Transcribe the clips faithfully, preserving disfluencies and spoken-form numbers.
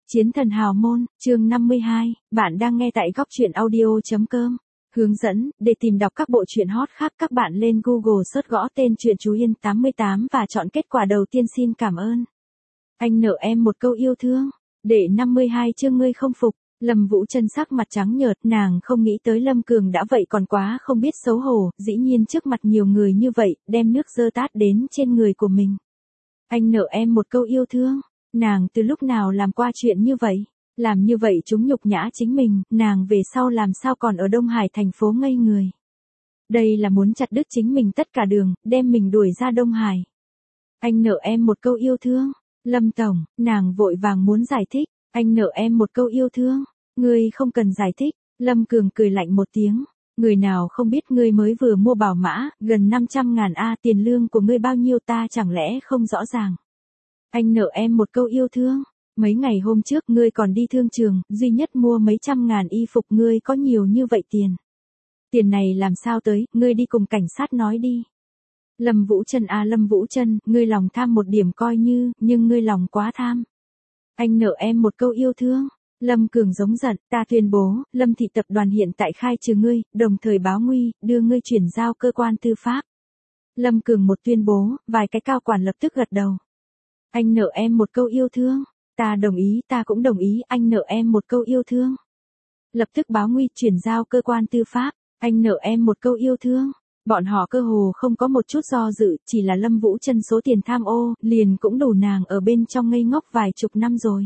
Chiến thần hào môn, chương năm mươi hai, bạn đang nghe tại góc truyện audio.com. Hướng dẫn, để tìm đọc các bộ truyện hot khác các bạn lên Google search gõ tên truyện Chú Yên tám mươi tám và chọn kết quả đầu tiên. Xin cảm ơn. Anh nợ em một câu yêu thương. Để năm mươi hai chương ngươi không phục. Lâm Vũ Trân sắc mặt trắng nhợt, nàng không nghĩ tới Lâm Cường đã vậy còn quá không biết xấu hổ, dĩ nhiên trước mặt nhiều người như vậy, đem nước dơ tát đến trên người của mình. Anh nợ em một câu yêu thương. Nàng từ lúc nào làm qua chuyện như vậy? Làm như vậy chúng nhục nhã chính mình, nàng về sau làm sao còn ở Đông Hải thành phố ngây người. Đây là muốn chặt đứt chính mình tất cả đường, đem mình đuổi ra Đông Hải. Anh nợ em một câu yêu thương. Lâm Tổng, nàng vội vàng muốn giải thích. Anh nợ em một câu yêu thương. Ngươi không cần giải thích. Lâm Cường cười lạnh một tiếng. Người nào không biết ngươi mới vừa mua bảo mã, gần năm trăm ngàn a, tiền lương của ngươi bao nhiêu ta chẳng lẽ không rõ ràng. Anh nợ em một câu yêu thương. Mấy ngày hôm trước ngươi còn đi thương trường, duy nhất mua mấy trăm ngàn y phục, ngươi có nhiều như vậy tiền. Tiền này làm sao tới, ngươi đi cùng cảnh sát nói đi. Lâm Vũ Trân à Lâm Vũ Trân, ngươi lòng tham một điểm coi như, nhưng ngươi lòng quá tham. Anh nợ em một câu yêu thương. Lâm Cường giống giận, ta tuyên bố, Lâm thị tập đoàn hiện tại khai trừ ngươi, đồng thời báo nguy, đưa ngươi chuyển giao cơ quan tư pháp. Lâm Cường một tuyên bố, vài cái cao quản lập tức gật đầu. Anh nợ em một câu yêu thương. Ta đồng ý, ta cũng đồng ý, anh nợ em một câu yêu thương. Lập tức báo nguy, chuyển giao cơ quan tư pháp. Anh nợ em một câu yêu thương. Bọn họ cơ hồ không có một chút do dự, chỉ là Lâm Vũ Trân số tiền tham ô, liền cũng đủ nàng ở bên trong ngây ngốc vài chục năm rồi.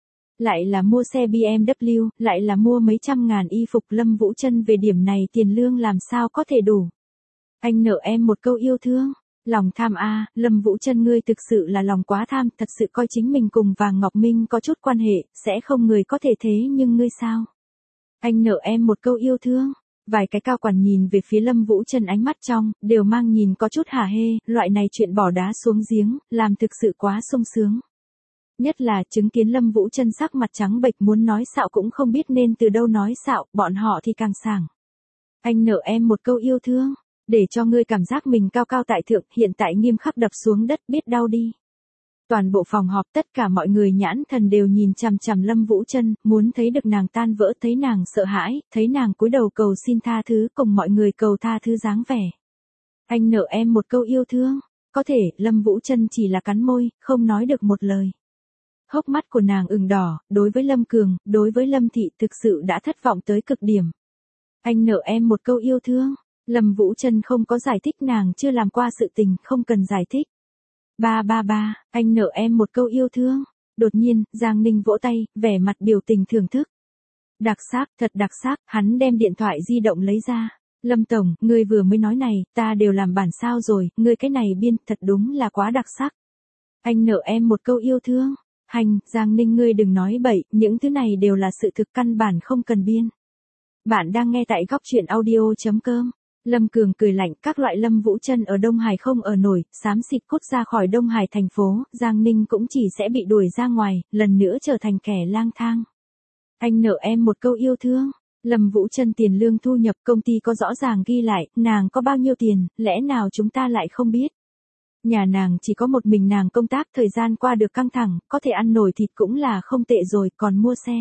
Lại là mua xe bê em vê, lại là mua mấy trăm ngàn y phục, Lâm Vũ Trân về điểm này tiền lương làm sao có thể đủ. Anh nợ em một câu yêu thương. Lòng tham a, à, Lâm Vũ Trân ngươi thực sự là lòng quá tham, thật sự coi chính mình cùng Vàng Ngọc Minh có chút quan hệ, sẽ không người có thể thế nhưng ngươi sao? Anh nợ em một câu yêu thương. Vài cái cao quản nhìn về phía Lâm Vũ Trân ánh mắt trong, đều mang nhìn có chút hả hê, loại này chuyện bỏ đá xuống giếng, làm thực sự quá sung sướng. Nhất là chứng kiến Lâm Vũ Trân sắc mặt trắng bệch muốn nói xạo cũng không biết nên từ đâu nói xạo, bọn họ thì càng sảng. Anh nợ em một câu yêu thương. Để cho ngươi cảm giác mình cao cao tại thượng, hiện tại nghiêm khắc đập xuống đất, biết đau đi. Toàn bộ phòng họp tất cả mọi người nhãn thần đều nhìn chằm chằm Lâm Vũ Trân, muốn thấy được nàng tan vỡ, thấy nàng sợ hãi, thấy nàng cúi đầu cầu xin tha thứ, cùng mọi người cầu tha thứ dáng vẻ. Anh nợ em một câu yêu thương. Có thể, Lâm Vũ Trân chỉ là cắn môi, không nói được một lời. Hốc mắt của nàng ửng đỏ, đối với Lâm Cường, đối với Lâm Thị thực sự đã thất vọng tới cực điểm. Anh nợ em một câu yêu thương. Lâm Vũ Trân không có giải thích, nàng chưa làm qua sự tình, không cần giải thích. Ba ba ba, anh nợ em một câu yêu thương. Đột nhiên, Giang Ninh vỗ tay, vẻ mặt biểu tình thưởng thức. Đặc sắc, thật đặc sắc, hắn đem điện thoại di động lấy ra. Lâm Tổng, ngươi vừa mới nói này, ta đều làm bản sao rồi, ngươi cái này biên, thật đúng là quá đặc sắc. Anh nợ em một câu yêu thương. Hành, Giang Ninh ngươi đừng nói bậy, những thứ này đều là sự thực căn bản không cần biên. Bạn đang nghe tại góc truyện audio.com. Lâm Cường cười lạnh, các loại Lâm Vũ Trân ở Đông Hải không ở nổi, xám xịt cút ra khỏi Đông Hải thành phố, Giang Ninh cũng chỉ sẽ bị đuổi ra ngoài, lần nữa trở thành kẻ lang thang. Anh nợ em một câu yêu thương. Lâm Vũ Trân tiền lương thu nhập công ty có rõ ràng ghi lại, nàng có bao nhiêu tiền, lẽ nào chúng ta lại không biết. Nhà nàng chỉ có một mình nàng công tác, thời gian qua được căng thẳng, có thể ăn nổi thịt cũng là không tệ rồi, còn mua xe.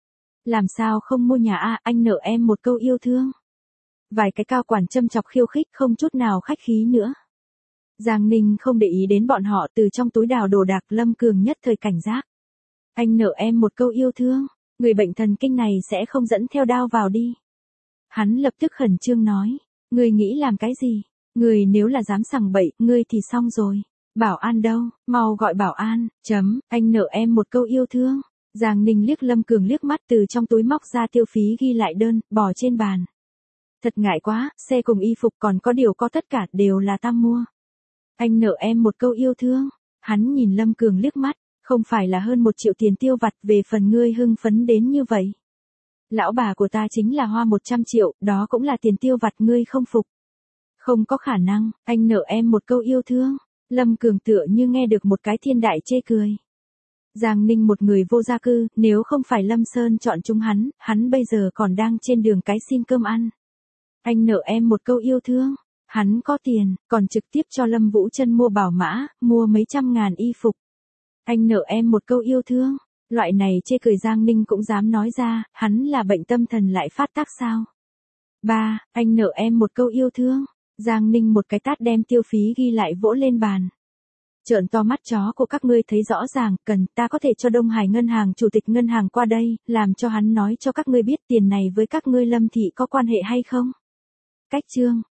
Làm sao không mua nhà a, anh nợ em một câu yêu thương. Vài cái cao quản châm chọc khiêu khích, không chút nào khách khí nữa. Giang Ninh không để ý đến bọn họ, từ trong túi đào đồ đạc, Lâm Cường nhất thời cảnh giác. Anh nợ em một câu yêu thương. Người bệnh thần kinh này sẽ không dẫn theo đao vào đi. Hắn lập tức khẩn trương nói. Người nghĩ làm cái gì? Người nếu là dám sằng bậy, ngươi thì xong rồi. Bảo an đâu? Mau gọi bảo an. Chấm, anh nợ em một câu yêu thương. Giang Ninh liếc Lâm Cường liếc mắt, từ trong túi móc ra tiêu phí ghi lại đơn, bỏ trên bàn. Thật ngại quá, xe cùng y phục còn có điều có tất cả đều là ta mua. Anh nợ em một câu yêu thương. Hắn nhìn Lâm Cường liếc mắt, không phải là hơn một triệu tiền tiêu vặt, về phần ngươi hưng phấn đến như vậy. Lão bà của ta chính là hoa một trăm triệu, đó cũng là tiền tiêu vặt, ngươi không phục. Không có khả năng, anh nợ em một câu yêu thương. Lâm Cường tựa như nghe được một cái thiên đại chê cười. Giang Ninh một người vô gia cư, nếu không phải Lâm Sơn chọn chúng hắn, hắn bây giờ còn đang trên đường cái xin cơm ăn. Anh nợ em một câu yêu thương. Hắn có tiền, còn trực tiếp cho Lâm Vũ Trân mua bảo mã, mua mấy trăm ngàn y phục. Anh nợ em một câu yêu thương. Loại này chê cười Giang Ninh cũng dám nói ra, hắn là bệnh tâm thần lại phát tác sao? Ba, anh nợ em một câu yêu thương. Giang Ninh một cái tát đem Tiêu Phí ghi lại vỗ lên bàn. Trợn to mắt chó của các ngươi thấy rõ ràng, cần ta có thể cho Đông Hải ngân hàng chủ tịch ngân hàng qua đây, làm cho hắn nói cho các ngươi biết tiền này với các ngươi Lâm thị có quan hệ hay không? Cách chương